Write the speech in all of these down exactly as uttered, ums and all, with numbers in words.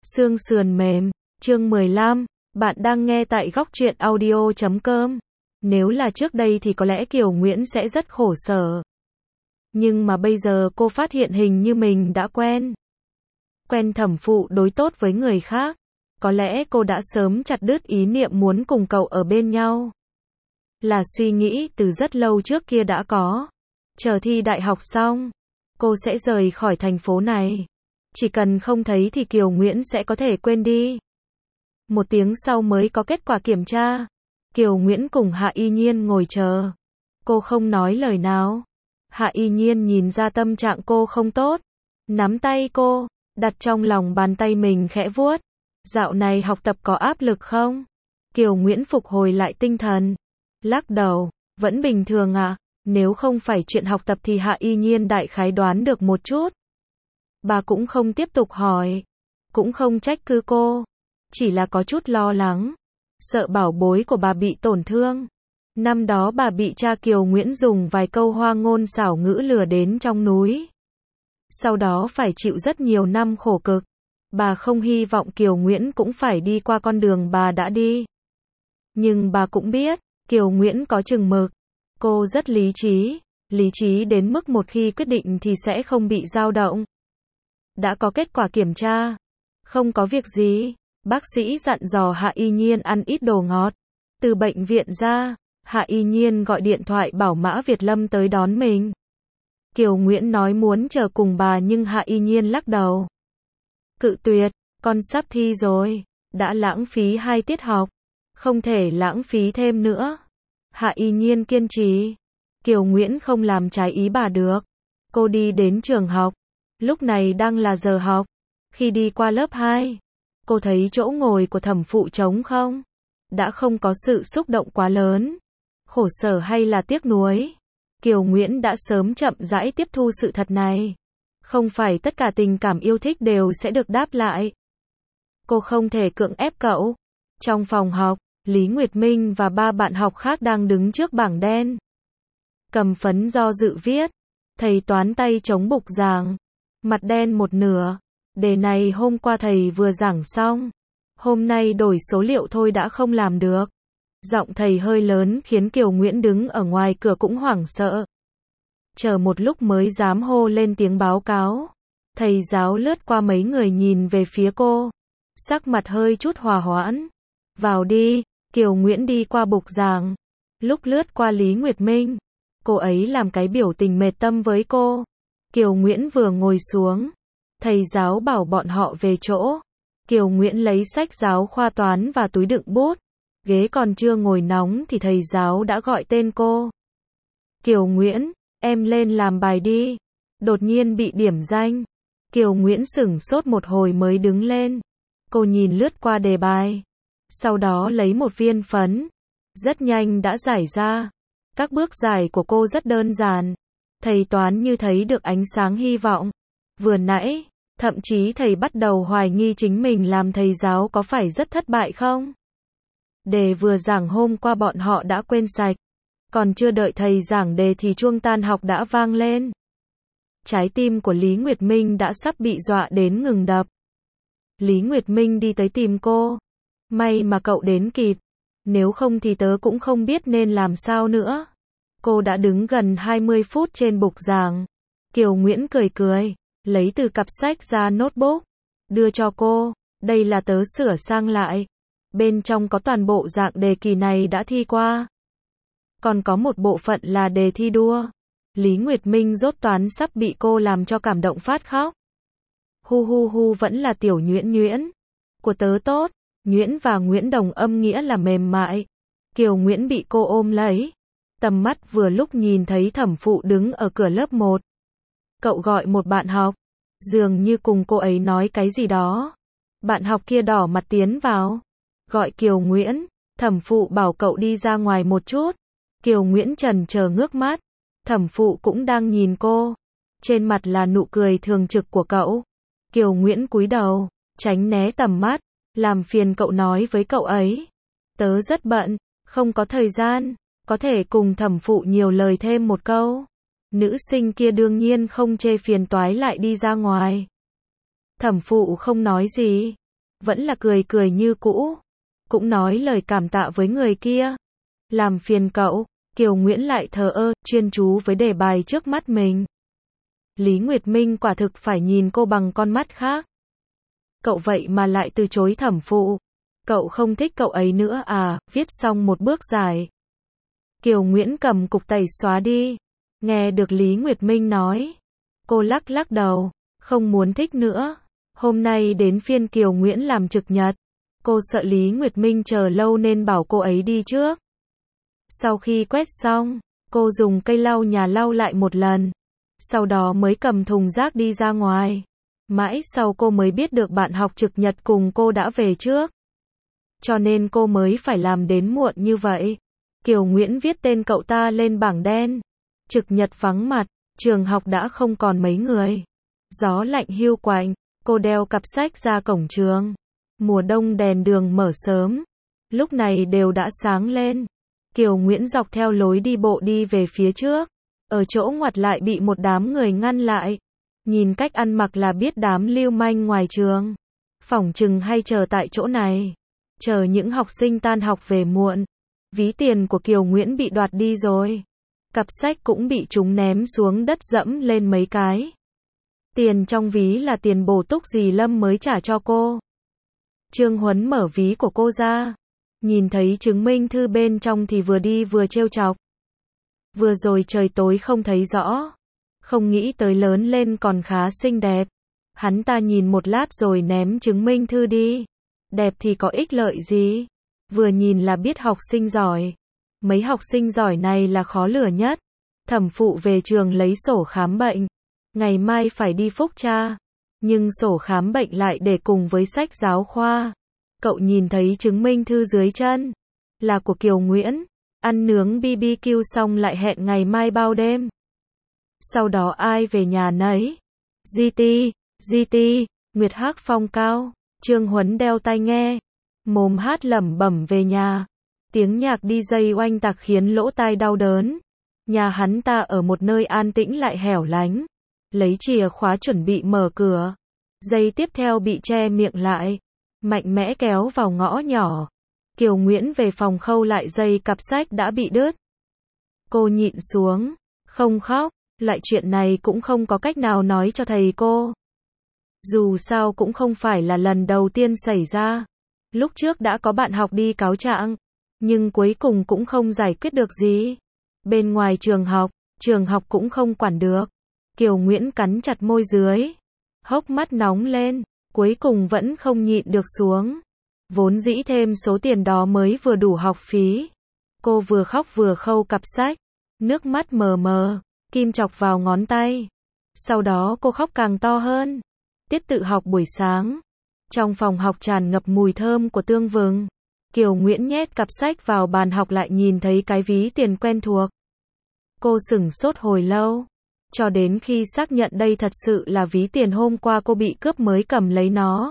Xương sườn mềm, chương mười lăm, bạn đang nghe tại góc truyện audio chấm com. Nếu là trước đây thì có lẽ Kiều Nguyễn sẽ rất khổ sở. Nhưng mà bây giờ cô phát hiện hình như mình đã quen. Quen thẩm phụ đối tốt với người khác. Có lẽ cô đã sớm chặt đứt ý niệm muốn cùng cậu ở bên nhau. Là suy nghĩ từ rất lâu trước kia đã có. Chờ thi đại học xong, cô sẽ rời khỏi thành phố này. Chỉ cần không thấy thì Kiều Nguyễn sẽ có thể quên đi. Một tiếng sau mới có kết quả kiểm tra. Kiều Nguyễn cùng Hạ Y Nhiên ngồi chờ. Cô không nói lời nào. Hạ Y Nhiên nhìn ra tâm trạng cô không tốt. Nắm tay cô, đặt trong lòng bàn tay mình khẽ vuốt. Dạo này học tập có áp lực không? Kiều Nguyễn phục hồi lại tinh thần. Lắc đầu, vẫn bình thường ạ. Nếu không phải chuyện học tập thì Hạ Y Nhiên đại khái đoán được một chút. Bà cũng không tiếp tục hỏi. Cũng không trách cứ cô. Chỉ là có chút lo lắng. Sợ bảo bối của bà bị tổn thương. Năm đó bà bị cha Kiều Nguyễn dùng vài câu hoa ngôn xảo ngữ lừa đến trong núi. Sau đó phải chịu rất nhiều năm khổ cực. Bà không hy vọng Kiều Nguyễn cũng phải đi qua con đường bà đã đi. Nhưng bà cũng biết, Kiều Nguyễn có chừng mực. Cô rất lý trí. Lý trí đến mức một khi quyết định thì sẽ không bị dao động. Đã có kết quả kiểm tra. Không có việc gì. Bác sĩ dặn dò Hạ Y Nhiên ăn ít đồ ngọt. Từ bệnh viện ra, Hạ Y Nhiên gọi điện thoại bảo Mã Việt Lâm tới đón mình. Kiều Nguyễn nói muốn chờ cùng bà nhưng Hạ Y Nhiên lắc đầu. Cự tuyệt, con sắp thi rồi. Đã lãng phí hai tiết học. Không thể lãng phí thêm nữa. Hạ Y Nhiên kiên trì. Kiều Nguyễn không làm trái ý bà được. Cô đi đến trường học. Lúc này đang là giờ học. Khi đi qua lớp hai, cô thấy chỗ ngồi của thẩm phụ trống không. Đã không có sự xúc động quá lớn. Khổ sở hay là tiếc nuối. Kiều Nguyễn đã sớm chậm rãi tiếp thu sự thật này. Không phải tất cả tình cảm yêu thích đều sẽ được đáp lại. Cô không thể cưỡng ép cậu. Trong phòng học, Lý Nguyệt Minh và ba bạn học khác đang đứng trước bảng đen. Cầm phấn do dự viết. Thầy toán tay chống bục giảng. Mặt đen một nửa. Đề này hôm qua thầy vừa giảng xong. Hôm nay đổi số liệu thôi đã không làm được. Giọng thầy hơi lớn khiến Kiều Nguyễn đứng ở ngoài cửa cũng hoảng sợ. Chờ một lúc mới dám hô lên tiếng báo cáo. Thầy giáo lướt qua mấy người nhìn về phía cô. Sắc mặt hơi chút hòa hoãn. Vào đi. Kiều Nguyễn đi qua bục giảng. Lúc lướt qua Lý Nguyệt Minh, cô ấy làm cái biểu tình mệt tâm với cô. Kiều Nguyễn vừa ngồi xuống. Thầy giáo bảo bọn họ về chỗ. Kiều Nguyễn lấy sách giáo khoa toán và túi đựng bút. Ghế còn chưa ngồi nóng thì thầy giáo đã gọi tên cô. Kiều Nguyễn, em lên làm bài đi. Đột nhiên bị điểm danh. Kiều Nguyễn sửng sốt một hồi mới đứng lên. Cô nhìn lướt qua đề bài. Sau đó lấy một viên phấn. Rất nhanh đã giải ra. Các bước giải của cô rất đơn giản. Thầy toán như thấy được ánh sáng hy vọng. Vừa nãy, thậm chí thầy bắt đầu hoài nghi chính mình làm thầy giáo có phải rất thất bại không? Đề vừa giảng hôm qua bọn họ đã quên sạch. Còn chưa đợi thầy giảng đề thì chuông tan học đã vang lên. Trái tim của Lý Nguyệt Minh đã sắp bị dọa đến ngừng đập. Lý Nguyệt Minh đi tới tìm cô. May mà cậu đến kịp. Nếu không thì tớ cũng không biết nên làm sao nữa. Cô đã đứng gần hai mươi phút trên bục giảng. Kiều Nguyễn cười cười. Lấy từ cặp sách ra notebook. Đưa cho cô. Đây là tớ sửa sang lại. Bên trong có toàn bộ dạng đề kỳ này đã thi qua. Còn có một bộ phận là đề thi đua. Lý Nguyệt Minh rốt toán sắp bị cô làm cho cảm động phát khóc. Hu hu hu vẫn là tiểu Nhuyễn Nhuyễn. Của tớ tốt. Nhuyễn và Nguyễn đồng âm nghĩa là mềm mại. Kiều Nguyễn bị cô ôm lấy. Tầm mắt vừa lúc nhìn thấy thẩm phụ đứng ở cửa lớp một. Cậu gọi một bạn học. Dường như cùng cô ấy nói cái gì đó. Bạn học kia đỏ mặt tiến vào. Gọi Kiều Nguyễn. Thẩm phụ bảo cậu đi ra ngoài một chút. Kiều Nguyễn chần chờ ngước mắt. Thẩm phụ cũng đang nhìn cô. Trên mặt là nụ cười thường trực của cậu. Kiều Nguyễn cúi đầu. Tránh né tầm mắt. Làm phiền cậu nói với cậu ấy. Tớ rất bận. Không có thời gian. Có thể cùng thẩm phụ nhiều lời thêm một câu. Nữ sinh kia đương nhiên không chê phiền toái lại đi ra ngoài. Thẩm phụ không nói gì. vẫn là cười cười như cũ, cũng nói lời cảm tạ với người kia. Làm phiền cậu, Kiều Nguyễn lại thờ ơ, chuyên chú với đề bài trước mắt mình. Lý Nguyệt Minh quả thực phải nhìn cô bằng con mắt khác. Cậu vậy mà lại từ chối thẩm phụ. Cậu không thích cậu ấy nữa à, viết xong một bước dài. Kiều Nguyễn cầm cục tẩy xóa đi. Nghe được Lý Nguyệt Minh nói. Cô lắc lắc đầu, không muốn thích nữa. Hôm nay đến phiên Kiều Nguyễn làm trực nhật. Cô sợ Lý Nguyệt Minh chờ lâu nên bảo cô ấy đi trước. Sau khi quét xong, cô dùng cây lau nhà lau lại một lần. Sau đó mới cầm thùng rác đi ra ngoài. Mãi sau cô mới biết được bạn học trực nhật cùng cô đã về trước. Cho nên cô mới phải làm đến muộn như vậy. Kiều Nguyễn viết tên cậu ta lên bảng đen. Trực nhật vắng mặt, trường học đã không còn mấy người. Gió lạnh hiu quạnh, cô đeo cặp sách ra cổng trường. Mùa đông đèn đường mở sớm. Lúc này đều đã sáng lên. Kiều Nguyễn dọc theo lối đi bộ đi về phía trước. Ở chỗ ngoặt lại bị một đám người ngăn lại. Nhìn cách ăn mặc là biết đám lưu manh ngoài trường. Phỏng chừng hay chờ tại chỗ này. Chờ những học sinh tan học về muộn. Ví tiền của Kiều Nguyễn bị đoạt đi rồi. Cặp sách cũng bị chúng ném xuống đất dẫm lên mấy cái. Tiền trong ví là tiền bổ túc dì Lâm mới trả cho cô. Trương Huấn mở ví của cô ra. Nhìn thấy chứng minh thư bên trong thì vừa đi vừa trêu chọc. Vừa rồi trời tối không thấy rõ. Không nghĩ tới lớn lên còn khá xinh đẹp. Hắn ta nhìn một lát rồi ném chứng minh thư đi. Đẹp thì có ích lợi gì? Vừa nhìn là biết học sinh giỏi. Mấy học sinh giỏi này là khó lừa nhất. Thẩm phụ về trường lấy sổ khám bệnh. Ngày mai phải đi phúc tra. Nhưng sổ khám bệnh lại để cùng với sách giáo khoa. Cậu nhìn thấy chứng minh thư dưới chân. Là của Kiều Nguyễn. Ăn nướng bi bi kiu xong lại hẹn ngày mai bao đêm. Sau đó ai về nhà nấy. giê tê, giê tê, Nguyệt Hắc phong cao. Trương Huấn đeo tai nghe. Mồm hát lẩm bẩm về nhà. Tiếng nhạc đi dây oanh tạc khiến lỗ tai đau đớn. Nhà hắn ta ở một nơi an tĩnh lại hẻo lánh. Lấy chìa khóa chuẩn bị mở cửa. Giây tiếp theo bị che miệng lại. Mạnh mẽ kéo vào ngõ nhỏ. Kiều Nguyễn về phòng khâu lại dây cặp sách đã bị đứt. Cô nhịn xuống. Không khóc. Loại chuyện này cũng không có cách nào nói cho thầy cô. Dù sao cũng không phải là lần đầu tiên xảy ra. Lúc trước đã có bạn học đi cáo trạng. Nhưng cuối cùng cũng không giải quyết được gì. Bên ngoài trường học, trường học cũng không quản được. Kiều Nguyễn cắn chặt môi dưới. Hốc mắt nóng lên. Cuối cùng vẫn không nhịn được xuống. Vốn dĩ thêm số tiền đó mới vừa đủ học phí. Cô vừa khóc vừa khâu cặp sách. Nước mắt mờ mờ. Kim chọc vào ngón tay. Sau đó cô khóc càng to hơn. Tiết tự học buổi sáng. Trong phòng học tràn ngập mùi thơm của tương vừng. Kiều Nguyễn nhét cặp sách vào bàn học lại nhìn thấy cái ví tiền quen thuộc. Cô sửng sốt hồi lâu. Cho đến khi xác nhận đây thật sự là ví tiền hôm qua cô bị cướp mới cầm lấy nó.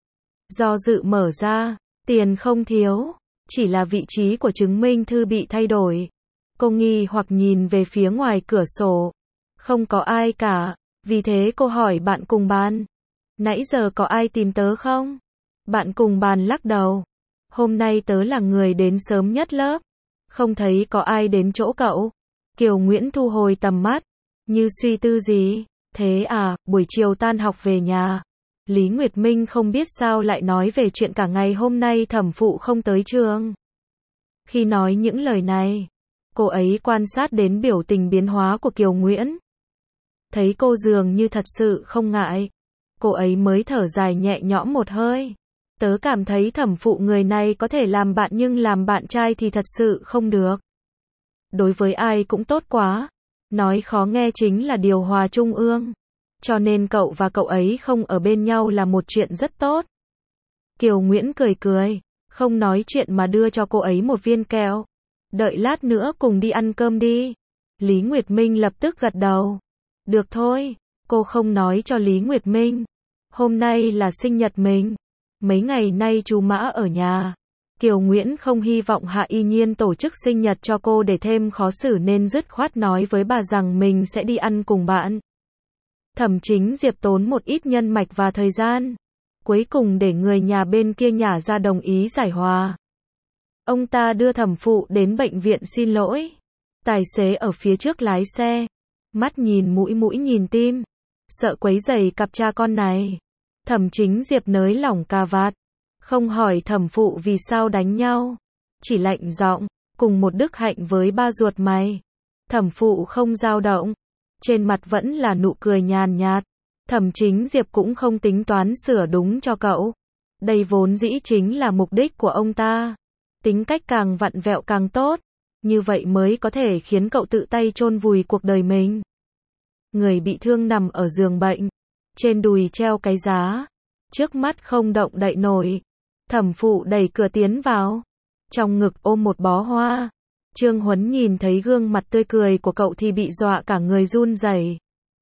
Do dự mở ra. Tiền không thiếu. Chỉ là vị trí của chứng minh thư bị thay đổi. Cô nghi hoặc nhìn về phía ngoài cửa sổ. Không có ai cả. Vì thế cô hỏi bạn cùng bàn. Nãy giờ có ai tìm tớ không? Bạn cùng bàn lắc đầu. Hôm nay tớ là người đến sớm nhất lớp. Không thấy có ai đến chỗ cậu. Kiều Nguyễn thu hồi tầm mắt. Như suy tư gì. Thế à, buổi chiều tan học về nhà. Lý Nguyệt Minh không biết sao lại nói về chuyện cả ngày hôm nay thẩm phụ không tới trường. Khi nói những lời này, cô ấy quan sát đến biểu tình biến hóa của Kiều Nguyễn. Thấy cô dường như thật sự không ngại. Cô ấy mới thở dài nhẹ nhõm một hơi. Tớ cảm thấy thẩm phụ người này có thể làm bạn nhưng làm bạn trai thì thật sự không được. Đối với ai cũng tốt quá. Nói khó nghe chính là điều hòa trung ương. Cho nên cậu và cậu ấy không ở bên nhau là một chuyện rất tốt. Kiều Nguyễn cười cười. Không nói chuyện mà đưa cho cô ấy một viên kẹo. Đợi lát nữa cùng đi ăn cơm đi. Lý Nguyệt Minh lập tức gật đầu. Được thôi. Cô không nói cho Lý Nguyệt Minh. Hôm nay là sinh nhật mình. Mấy ngày nay chú Mã ở nhà. Kiều Nguyễn không hy vọng Hạ Y Nhiên tổ chức sinh nhật cho cô để thêm khó xử nên dứt khoát nói với bà rằng mình sẽ đi ăn cùng bạn. Thẩm Chính Diệp tốn một ít nhân mạch và thời gian. cuối cùng để người nhà bên kia nhả ra đồng ý giải hòa. Ông ta đưa thẩm phụ đến bệnh viện xin lỗi. Tài xế ở phía trước lái xe, mắt nhìn mũi mũi nhìn tim, sợ quấy rầy cặp cha con này. Thẩm Chính Diệp nới lỏng cà vạt, không hỏi thẩm phụ vì sao đánh nhau, chỉ lạnh giọng, cùng một đức hạnh với ba ruột mày. Thẩm phụ không dao động, trên mặt vẫn là nụ cười nhàn nhạt. Thẩm Chính Diệp cũng không tính toán sửa đúng cho cậu. Đây vốn dĩ chính là mục đích của ông ta. Tính cách càng vặn vẹo càng tốt, như vậy mới có thể khiến cậu tự tay chôn vùi cuộc đời mình. Người bị thương nằm ở giường bệnh, trên đùi treo cái giá, trước mắt không động đậy nổi. Thẩm phụ đẩy cửa tiến vào, trong ngực ôm một bó hoa. Trương Huấn nhìn thấy gương mặt tươi cười của cậu thì bị dọa cả người run rẩy.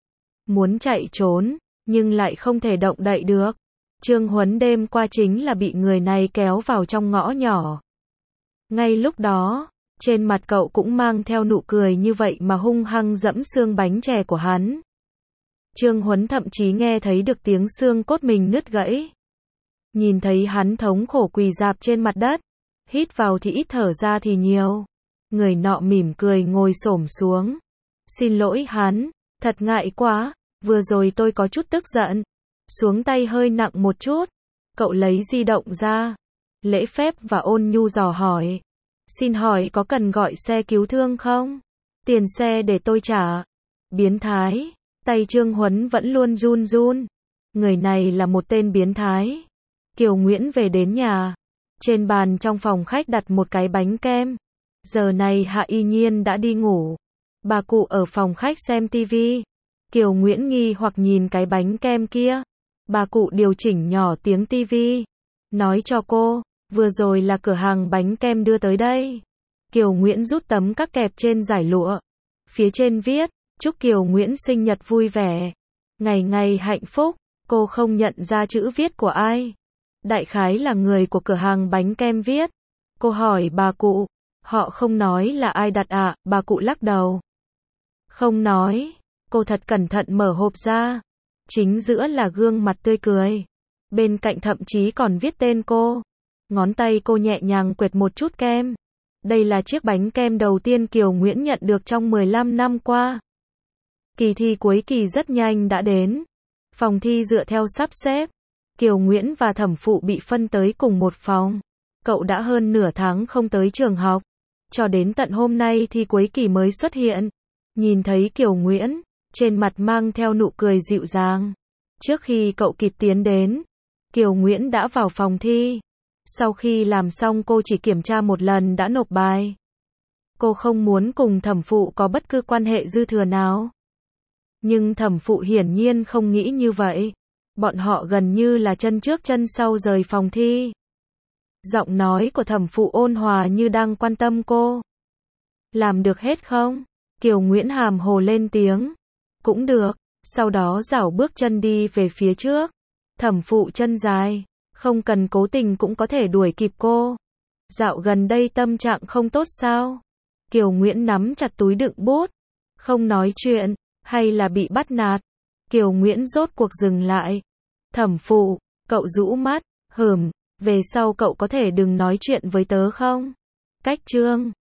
Muốn chạy trốn, nhưng lại không thể động đậy được. Trương Huấn đêm qua chính là bị người này kéo vào trong ngõ nhỏ. Ngay lúc đó, trên mặt cậu cũng mang theo nụ cười như vậy mà hung hăng dẫm xương bánh chè của hắn. Trương Huấn thậm chí nghe thấy được tiếng xương cốt mình nứt gãy. Nhìn thấy hắn thống khổ quỳ rạp trên mặt đất, hít vào thì ít thở ra thì nhiều. Người nọ mỉm cười ngồi xổm xuống. Xin lỗi hắn, thật ngại quá, vừa rồi tôi có chút tức giận. Xuống tay hơi nặng một chút. Cậu lấy di động ra, lễ phép và ôn nhu dò hỏi. Xin hỏi có cần gọi xe cứu thương không? Tiền xe để tôi trả. Biến thái. Tay Trương Huấn vẫn luôn run run. Người này là một tên biến thái. Kiều Nguyễn về đến nhà. Trên bàn trong phòng khách đặt một cái bánh kem. Giờ này Hạ Y Nhiên đã đi ngủ. Bà cụ ở phòng khách xem tivi. Kiều Nguyễn nghi hoặc nhìn cái bánh kem kia. Bà cụ điều chỉnh nhỏ tiếng tivi. Nói cho cô, vừa rồi là cửa hàng bánh kem đưa tới đây. Kiều Nguyễn rút tấm các kẹp trên giải lụa. Phía trên viết, chúc Kiều Nguyễn sinh nhật vui vẻ. Ngày ngày hạnh phúc. Cô không nhận ra chữ viết của ai. Đại khái là người của cửa hàng bánh kem viết. Cô hỏi bà cụ, họ không nói là ai đặt ạ, à? Bà cụ lắc đầu. Không nói. Cô thật cẩn thận mở hộp ra. Chính giữa là gương mặt tươi cười. Bên cạnh thậm chí còn viết tên cô. Ngón tay cô nhẹ nhàng quệt một chút kem. Đây là chiếc bánh kem đầu tiên Kiều Nguyễn nhận được trong mười lăm năm qua. Kỳ thi cuối kỳ rất nhanh đã đến. Phòng thi dựa theo sắp xếp. Kiều Nguyễn và thẩm phụ bị phân tới cùng một phòng. Cậu đã hơn nửa tháng không tới trường học. Cho đến tận hôm nay thi cuối kỳ mới xuất hiện. Nhìn thấy Kiều Nguyễn, trên mặt mang theo nụ cười dịu dàng. Trước khi cậu kịp tiến đến, Kiều Nguyễn đã vào phòng thi. Sau khi làm xong cô chỉ kiểm tra một lần đã nộp bài. Cô không muốn cùng thẩm phụ có bất cứ quan hệ dư thừa nào. Nhưng thẩm phụ hiển nhiên không nghĩ như vậy. Bọn họ gần như là chân trước chân sau rời phòng thi. Giọng nói của thẩm phụ ôn hòa như đang quan tâm cô. Làm được hết không? Kiều Nguyễn hàm hồ lên tiếng. Cũng được. Sau đó rảo bước chân đi về phía trước. Thẩm phụ chân dài, không cần cố tình cũng có thể đuổi kịp cô. Dạo gần đây tâm trạng không tốt sao? Kiều Nguyễn nắm chặt túi đựng bút. Không nói chuyện, hay là bị bắt nạt? Kiều Nguyễn rốt cuộc dừng lại. Thẩm phụ, cậu rũ mắt, hừm, về sau cậu có thể đừng nói chuyện với tớ không? Cách chương